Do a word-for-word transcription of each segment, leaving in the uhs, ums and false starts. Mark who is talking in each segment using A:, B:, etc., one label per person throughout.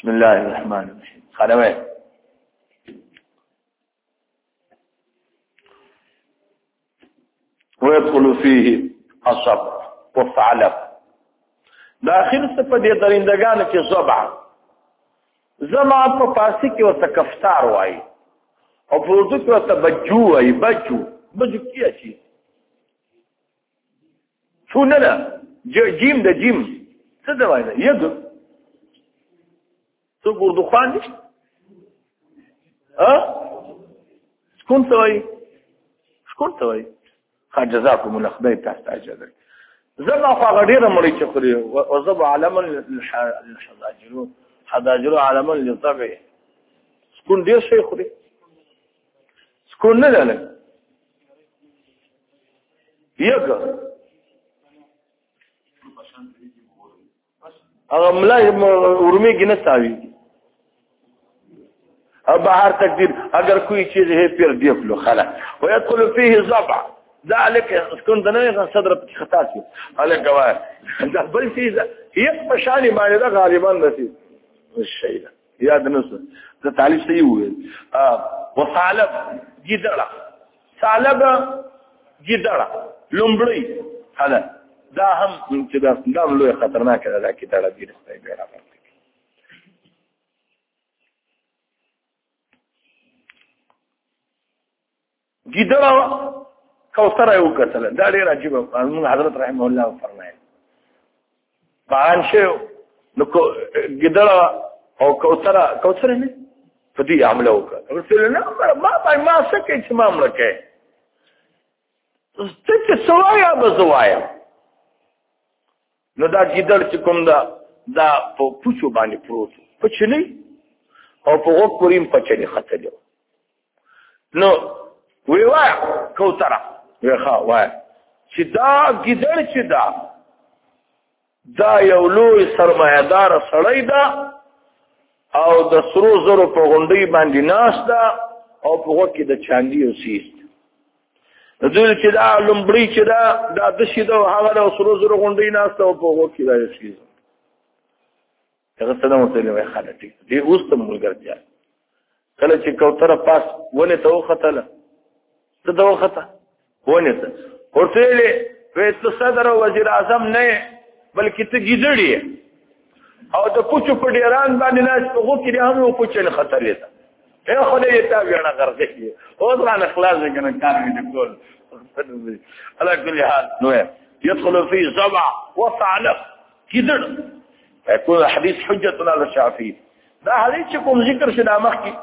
A: بسم الله الرحمن الرحيم. خلوه ويدخل فيه الصبع والثعلب. داخل سپدې درندگان کې زبع زما په فارسی کې ورته کفتار وایي او په اردو کې ورته بجو وایي. بجو بجو کیا چی شو نه ده جیم ده جیم څه ده وایي یدو څوک اردو خوان دي ها شکون ته وایي شکون ته وایي. ښه جزاکم الله خدای تاسو ته اجر درکړي. زما خو هغه ډېره مړۍ چې خوري وزب علما للحذاجرون حذاجرو علما للطبع. سکون ډېر شی خوري سکون نه ده لږ یګه هغه ملا ورمیږي نه تاویږي. अब बाहर तकदीर अगर कोई चीज है फिर देख लो खला ويدخل فيه ضبع ذلك كنت انا صدر خطا شي على جواب ده بل شيء يبقى شاني باندې دا غالبا نسي الشيء ده یاد نسو ده تعلیف صحیح وي. اه وصالب جدړه صالب جدړه لومړی هذا دا هم چې دا هم لوی خطرناک ده کې دا ډېر ستای به راغلی. جدړه کوثر یو کتل دا ډېر عجیب موږ حضرت رحمه الله فرمایي بیان شو نو جدړه او کوثر کوثر نه په دې عمله وکړه رسول نه ما ما سکه چې معاملې کوي څه سوایا بزوایا نو دا جدړ چې کوم دا دا په پوچو باندې پروت پچلی او په وګ پوریم پچلی خطلو نو وی وای کوثر وی ښا وای چې دا جدړ چې دا دا یو لوی سرمایدار سړی دا او د سرو زرو په غونډۍ باندې ناس دا او په وګ کې د چاندي او سیس دوی چې دا لومړی چې دا د دشي دا هغه د سرو زرو غونډۍ ناس او په وګ کې دا سیس هغه څه نو ته وای خاله ټیک دی اوس ته ملګرتیا کله چې کوثر پاس ونه ته وختله څه دا وخته ونه ته ورته وې ته صدر او وزیر اعظم نه بلکې ته ګیدړې او د پوچو په ډیران باندې ناس په غو کې هم په پوچو نه خطر لیدا اے خدای ته وینا غرضه او ځان اخلاص کنه کار دې ټول على كل حال نو يدخل فيه سبع وثعلب ګیدړ يكون حديث حجه على الشافعي دا حدیث کوم ذکر شدا مخکي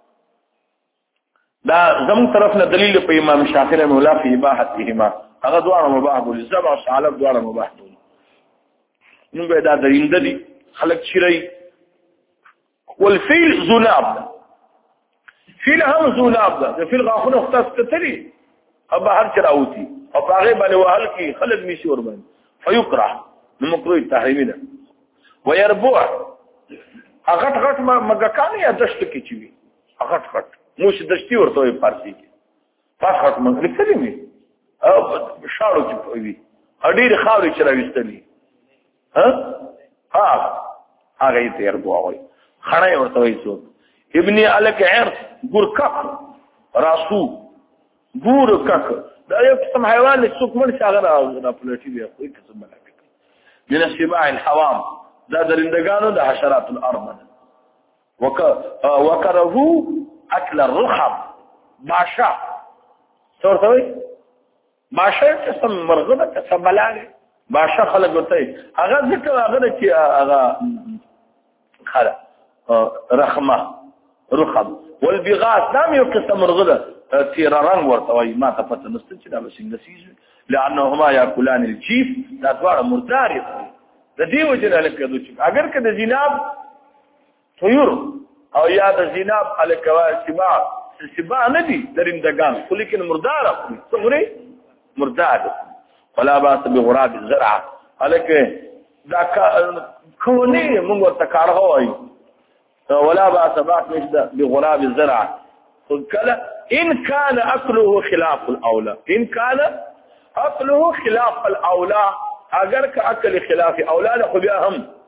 A: دا زمون طرف نه دلیل په امام شافعي رحمه الله في اباحتهما هغه دوه مباح بول سبع وثعلب دوه مباح بول نو به دا درینده دي خلق شری والفيل ذناب فيل هم ذناب ده فيل غاخونه اختص تتري ابا هر چراوتی او هغه باندې وهل کی خلق میشي ور باندې فيكره مکروه تحریمی ده ويربوع اغټ غټ مګکان یا دشت کی چوي اغټ غټ موش دشتي ورته فارسی کې پاس غټ مګ کلمې او شاړو چې وي اډیر خاوري چراويستلي ها ها هغه یې يربوع وي خړای ورته وي څو ابن الک عرس ګورکک راسو ګورکک دا یو قسم حیوان چې څوک مړ شي هغه راځي پلوټي دی خو هیڅ څه ملک من السباع الحوام دا درندگانو د حشرات الارض وک وکرهو اكل الرخم باشا څورته وي باشا قسم مرغه قسم بلاله باشا خلق ورته هغه ذکر هغه چې هغه خلا رخمه رخم والبغاث نام یو قسم مرغه تیر رنگ ورته وي ما ته پته نشته چې دا څنګه سیږي لانهما یاکلان الجيف دا دواړه مردار دي د دې وجه نه کېدو چې اگر که د جناب طيور او یا د جناب الکوا سبا سبا نه دي درندگان خو لیکن مردار دي صغري مردار ولا باس بغراب الزرع الکه دا کونی موږ ورته کارغه وایي ولا باس بغراب الزرع کله ان كان اكله خلاف الاولى ان كان اكله خلاف الاولى اگر که اكل خلاف اولى خو بیا هم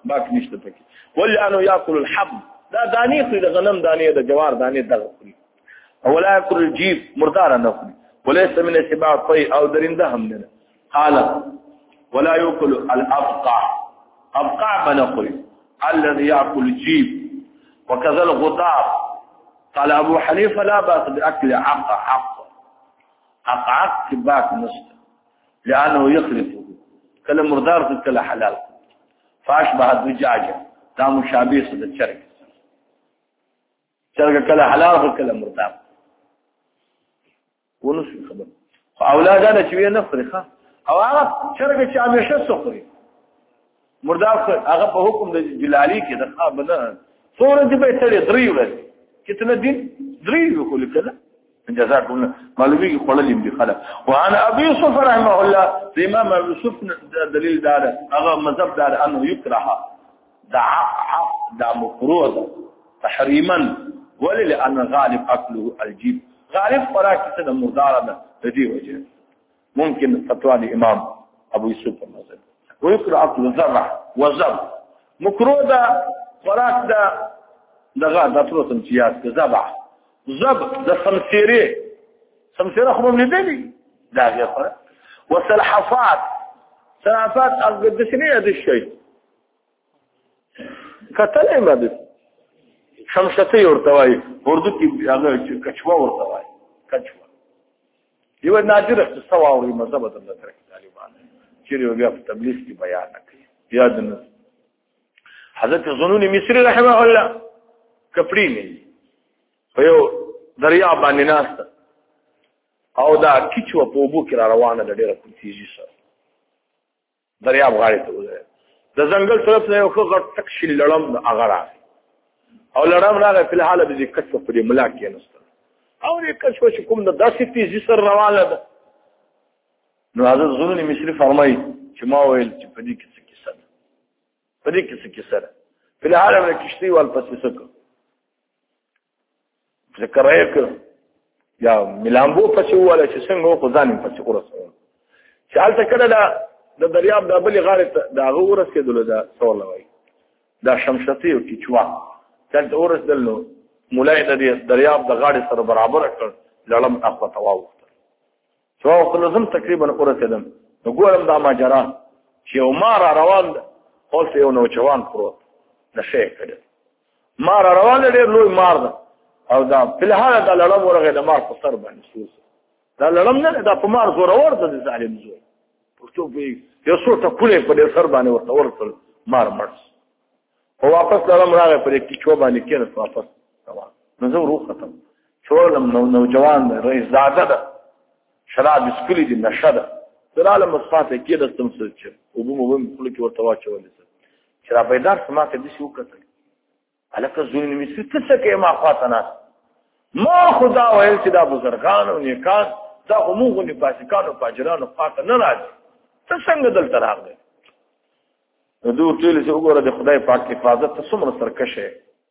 A: باک نشته پکې ولانه یاکل الحب دا دانی خو د غنم دانی د جوار دانی دغه خوري او لا یاکل الجيب مردار نه خوري وليس من السباع الطي او درنده هم نه قال ولا ياكل الابقع ابقع بنخري الذي ياكل الجيب وكذا الغضاب قال ابو حنيفه لا باس باكل عق عق عق عق باك نص لانه يخلفه كل مردار كل حلال فاشبه الدجاجه دا مشابه د چرګ چرګ کله حلال کله مردار ونس خبر اولادانه چې نه فرخه او هغه چرګ چې همیشه سخري مردار هغه په حکم د جلالي کې د خا بنه صورت به تل دري ورځ کتنه دین دري وکول کله جزاكم الله معلومي خلل دي خلا وانا ابي يوسف رحمه الله امام ابي يوسف دليل دار هغه مذهب دار انه يكره دعاء دع مكروه تحريما ولان غالب اكله الجيب غالب فراك كده مضاربه دي وجه ممكن فتوى الامام ابو يوسف المذهب ويكره اكل الزرع والزب مكروه ده فراك ده دغه د ټولو امتیاز زبع زب د سمسيري سمسيره خو من دي دا غيره وسلحفات سلحفات القدسيه دي الشيء کتلې مده شمشتي ورتوي اردو کې هغه کچوا ورتوي کچوا یو نادر استواوري مذهب د ترک طالبان چې بیا په تبلیغ کې بیان کوي یاد نه حضرت زنون مصری رحمه الله کپړی نه یو دریا باندې ناست او دا کیچو په وبو کې را روانه د ډیره تیزی سره دریا غاړې ته وځي د ځنګل طرف نه یو غټ تک شل لړم هغه راځي او لړم راغی په حاله د کچو په ملا کې نست او دې کچو چې کوم د داسې تیزی سره روانه ده نو حضرت زنون مصری فرمایي چې ما ویل چې په دې کې څه کیسه ده په دې کې څه کیسه ده په حاله د کشتي وال پسې څه ذکر یې یا ملامبو پسې واله چې څنګه خو ځانم پسې ورسول چې حالت کړه دا د دریاب د بلې غاړې دا غورس کېدل دا سوال وای دا شمشتي او کیچوا چې ورس دلنو مولای د دریاب د غاړې سره برابر کړ لړم اخو تواو چې خو لازم تقریبا ورسېدم نو ګورم دا ماجرا چې عمر روان او یو نو جوان پروت نشه کړي مار روان ډېر لوی مار ده او دا په لحاله دا لړم ورغه د مار په سر باندې سوس دا لړم نه دا په مار زور ورته د ظالم زوی پښتو په یو څو ته پوله په سر باندې ورته ورته مار مرس او واپس لړم راغی په کې چوب باندې کېنه واپس روان نو زه روح ختم چولم نو نوجوان رئیس زاده ده شراب سکلی دي نشده در عالم مصفاته کې د تمثيل چې او بو مو په کې ورته واچول شراب بیدار سماته دي شو کتل الکه زونی مې څه کې ما خاطنه ما خدا ویل چې دا بزرګان او نیکان دا همغه نه پاسکانو پاجرانو خاطر نه راځي څه څنګه دلته راغلي دوی ټول چې وګوره د خدای پاک حفاظت ته څومره سرکشه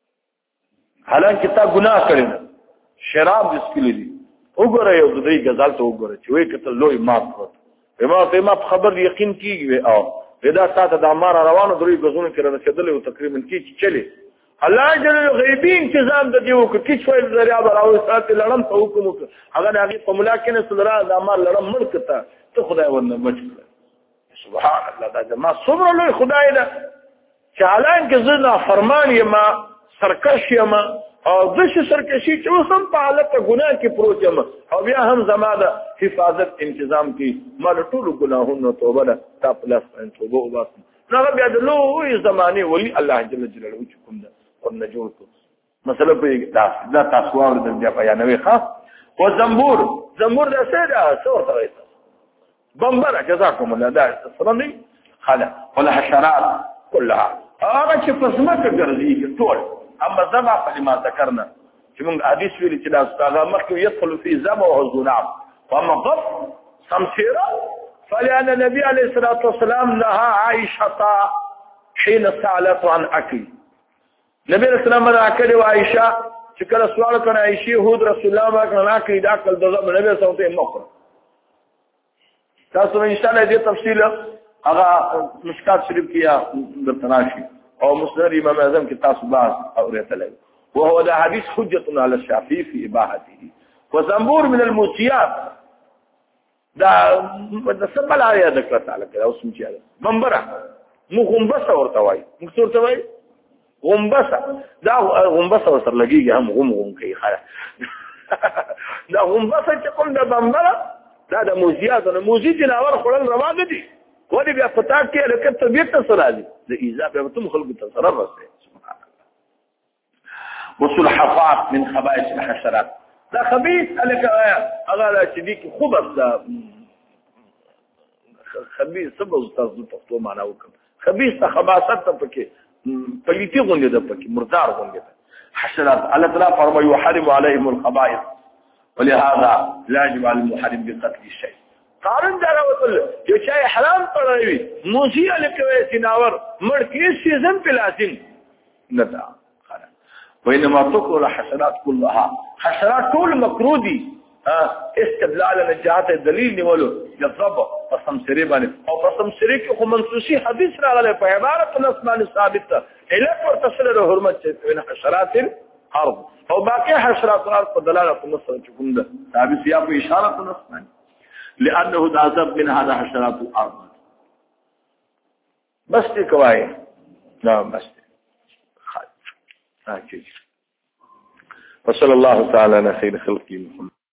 A: حالانکه تا ګناه کړی شراب د سکلی دي وګوره یو د دې غزل ته وګوره چې وای کته لوی مات کړ ما ته ما خبر یقین کیږي او دا ساته د امر روانو درې غزونه کې رسیدل او تقریبا کې چلی الله جل غیبی انتظام د دیو کې کیڅ فایل ذریعہ براو ساتي لړم ته حکم وکړه هغه هغه په ملاکنه سره د امر لړم مړ کته ته خدای ورنه بچ کړ سبحان الله دا جما صبر له خدای دا چالان کې زنا فرمان یما سرکش یما او د ش سرکشي چې اوسم په حالت ګناه کې پروت یم او بیا هم زماده حفاظت تنظیم کې مال ټول ګناهونو توبه ده تا پلاس ان توبه وباسم نو بیا د لوی زمانه ولی الله جل جلاله کوم ده قلنا جوړو مثلا په دا دا تاسو ور د بیا بیانوي خاص او زنبور زنبور د سره څور ته بمبر جزاكم الله دا صرمي خلا ولا حشرات كلها هغه چې پسمه ګرځي ټول اما زما فلما ذكرنا چې موږ حدیث ویل چې دا استاذ مخکې يدخل في زما وزناب واما قف سمسيره فلان النبي عليه الصلاه والسلام نهى عائشه حين سالت عن اكل نبی رسول الله راکړي عائشه چې کله سوال کړه عائشه هود رسول الله باندې راکړي دا کله د نبی صلی الله علیه وسلم تاسو ان شاء الله دې تفصیل هغه مشکات شریف کیا د تناشي او مسند امام اعظم کې تاسو باس اورېدل وهو ده حديث حجة على الشافعي في اباحته وزنبور من الموتيات دا د سبل آیا ذکر تعالی کړه اوس مچ یاد منبره مو غمبسه ورته وای مو ورته وای غمبسه دا غمبسه ورته لګیږي هم غم غم کوي خاله دا غمبسه چې کوم د منبره دا د موزیات او موزي جناور خړل روان دي کوی بیا پتا کې لکه طبيعت سره دي د ایزا به تم خلق تصرف وسته سبحان الله وسلحفات من خبائث الحشرات دا خبيث لك هغه چې دي کې خبث دا خبيث سبب تاسو په معنا وکم خبيث خباثت ته پکې پلیتی غونډه ده پکې مردار غونډه ده حشرات الله تعالی فرمایي يحرم عليهم الخبائث ولهذا لا يجب على المحرم بقتل الشيء قارن دا راوتل چې شای حرام پړوي موسی الکوي سناور مړ کې سیزن پلاسین ندا وإنما تكره الحشرات كلها حشرات كل مكرودي استدلال نجات الدليل نولو جذب فسمسري باندې او فسمسري کې خو منسوسي حديث راغلی په عبارت الاسمان ثابته اله پر تصل حرمت من حشرات الارض او باقي حشرات الارض په دلاله النص کوم ده ثابت یا په اشاره الاسمان لانه ذهب من هذا حشرات الارض بس دې کوي نعم بس وصلى الله تعالى على خير خلقه محمد